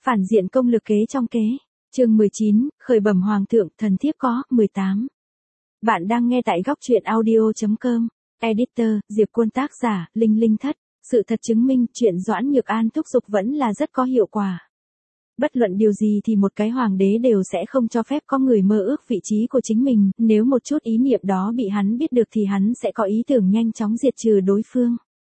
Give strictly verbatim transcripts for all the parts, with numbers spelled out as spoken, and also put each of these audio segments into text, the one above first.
Phản diện công lực kế trong kế. Chương mười chín, khởi bẩm hoàng thượng, thần thiếp có. mười tám. Bạn đang nghe tại góc truyện audio chấm com. Editor, Diệp Quân tác giả, Linh Linh Thất. Sự thật chứng minh, chuyện Doãn Nhược An thúc giục vẫn là rất có hiệu quả. Bất luận điều gì thì một cái hoàng đế đều sẽ không cho phép có người mơ ước vị trí của chính mình, nếu một chút ý niệm đó bị hắn biết được thì hắn sẽ có ý tưởng nhanh chóng diệt trừ đối phương.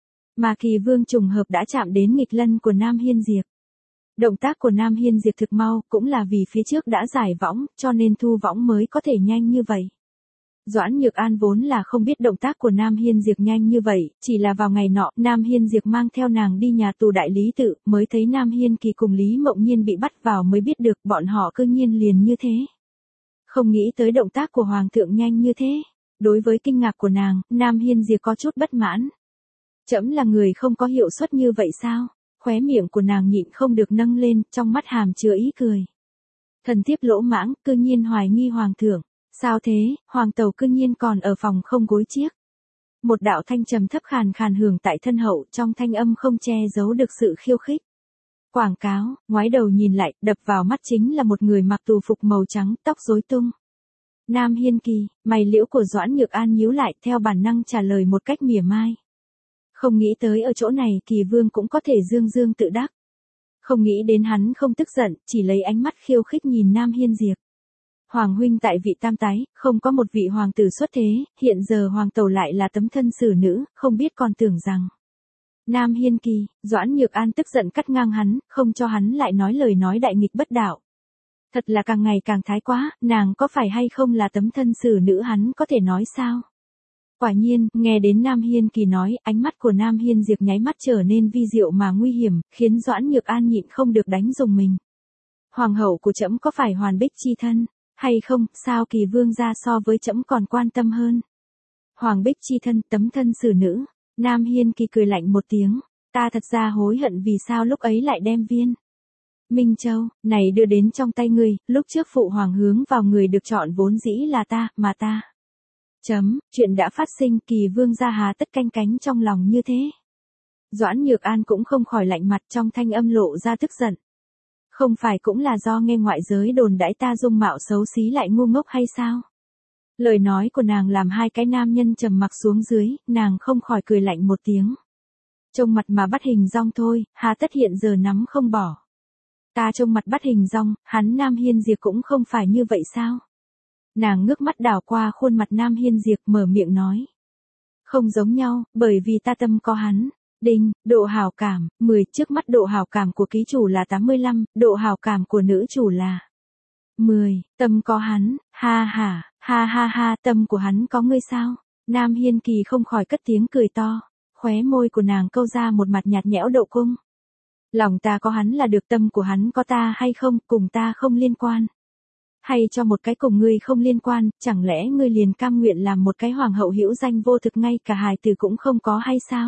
Mà Kỳ Vương trùng hợp đã chạm đến nghịch lân của Nam Hiên Diệp. Động tác của Nam Hiên Diệp thực mau, cũng là vì phía trước đã giải võng, cho nên thu võng mới có thể nhanh như vậy. Doãn Nhược An vốn là không biết động tác của Nam Hiên Diệp nhanh như vậy, chỉ là vào ngày nọ, Nam Hiên Diệp mang theo nàng đi nhà tù đại lý tự, mới thấy Nam Hiên Kỳ cùng Lý Mộng Nhiên bị bắt vào mới biết được bọn họ cư nhiên liền như thế. Không nghĩ tới động tác của Hoàng thượng nhanh như thế. Đối với kinh ngạc của nàng, Nam Hiên Diệp có chút bất mãn. Trẫm là người không có hiệu suất như vậy sao? Khóe miệng của nàng nhịn không được nâng lên, trong mắt hàm chứa ý cười. Thần thiếp lỗ mãng, cư nhiên hoài nghi Hoàng thượng. Sao thế, Hoàng tẩu cư nhiên còn ở phòng không gối chiếc. Một đạo thanh trầm thấp khàn khàn hưởng tại thân hậu, trong thanh âm không che giấu được sự khiêu khích. Quảng cáo, ngoái đầu nhìn lại, đập vào mắt chính là một người mặc tù phục màu trắng, tóc rối tung. Nam Hiên Kỳ, mày liễu của Doãn Nhược An nhíu lại, theo bản năng trả lời một cách mỉa mai. Không nghĩ tới ở chỗ này Kỳ Vương cũng có thể dương dương tự đắc. Không nghĩ đến hắn không tức giận, chỉ lấy ánh mắt khiêu khích nhìn Nam Hiên Diệp. Hoàng huynh tại vị tam tái, không có một vị hoàng tử xuất thế, hiện giờ hoàng tẩu lại là tấm thân xử nữ, không biết còn tưởng rằng. Nam Hiên Kỳ, Doãn Nhược An tức giận cắt ngang hắn, không cho hắn lại nói lời nói đại nghịch bất đạo. Thật là càng ngày càng thái quá, nàng có phải hay không là tấm thân xử nữ hắn có thể nói sao? Quả nhiên, nghe đến Nam Hiên Kỳ nói, ánh mắt của Nam Hiên Diệp nháy mắt trở nên vi diệu mà nguy hiểm, khiến Doãn Nhược An nhịn không được đánh dùng mình. Hoàng hậu của trẫm có phải Hoàn Bích chi thân? Hay không, sao Kỳ Vương gia so với trẫm còn quan tâm hơn? Hoàng Bích chi thân, tấm thân xử nữ. Nam Hiên Kỳ cười lạnh một tiếng, ta thật ra hối hận vì sao lúc ấy lại đem viên Minh Châu này đưa đến trong tay ngươi, lúc trước phụ hoàng hướng vào người được chọn vốn dĩ là ta, mà ta. Chấm, chuyện đã phát sinh, Kỳ Vương gia hà tất canh cánh trong lòng như thế. Doãn Nhược An cũng không khỏi lạnh mặt, trong thanh âm lộ ra tức giận. Không phải cũng là do nghe ngoại giới đồn đãi ta dung mạo xấu xí lại ngu ngốc hay sao? Lời nói của nàng làm hai cái nam nhân trầm mặc xuống dưới, nàng không khỏi cười lạnh một tiếng. Trông mặt mà bắt hình dong thôi, hà tất hiện giờ nắm không bỏ. Ta trông mặt bắt hình dong, hắn Nam Hiên Diệp cũng không phải như vậy sao? Nàng ngước mắt đảo qua khuôn mặt Nam Hiên Diệp mở miệng nói. Không giống nhau, bởi vì ta tâm có hắn. Đinh, độ hảo cảm, mười, trước mắt độ hảo cảm của ký chủ là tám mươi lăm, độ hảo cảm của nữ chủ là mười, tâm có hắn, ha ha, ha ha ha, tâm của hắn có ngươi sao? Nam Hiên Kỳ không khỏi cất tiếng cười to, khóe môi của nàng câu ra một mặt nhạt nhẽo độ cung. Lòng ta có hắn là được, tâm của hắn có ta hay không, cùng ta không liên quan. Hay cho một cái cùng ngươi không liên quan, chẳng lẽ ngươi liền cam nguyện làm một cái hoàng hậu hữu danh vô thực ngay cả hài tử cũng không có hay sao?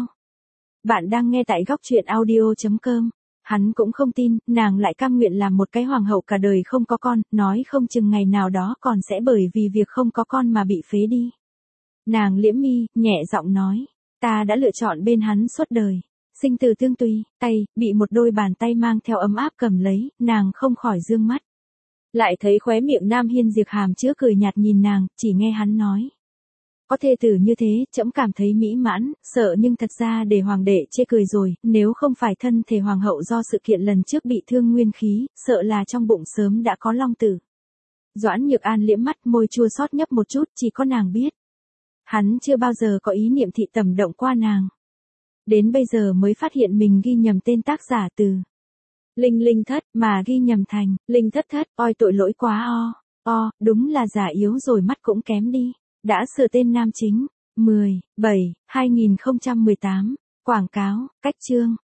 Bạn đang nghe tại góc truyện audio chấm com. Hắn cũng không tin, nàng lại cam nguyện làm một cái hoàng hậu cả đời không có con, nói không chừng ngày nào đó còn sẽ bởi vì việc không có con mà bị phế đi. Nàng liễm mi, nhẹ giọng nói, ta đã lựa chọn bên hắn suốt đời. Sinh tử tương tùy, tay, bị một đôi bàn tay mang theo ấm áp cầm lấy, nàng không khỏi dương mắt. Lại thấy khóe miệng Nam Hiên Diệp hàm chứa cười nhạt nhìn nàng, chỉ nghe hắn nói. Có thê tử như thế, trẫm cảm thấy mỹ mãn, sợ nhưng thật ra để hoàng đệ chê cười rồi, nếu không phải thân thể hoàng hậu do sự kiện lần trước bị thương nguyên khí, sợ là trong bụng sớm đã có long tử. Doãn Nhược An liễm mắt, môi chua xót nhấp một chút, chỉ có nàng biết. Hắn chưa bao giờ có ý niệm thị tầm động qua nàng. Đến bây giờ mới phát hiện mình ghi nhầm tên tác giả từ Linh Linh Thất mà ghi nhầm thành Linh Thất Thất, oi tội lỗi quá o, o, đúng là giả yếu rồi mắt cũng kém đi. Đã sửa tên nam chính. mười, bảy, hai nghìn không trăm mười tám. Quảng cáo, cách chương.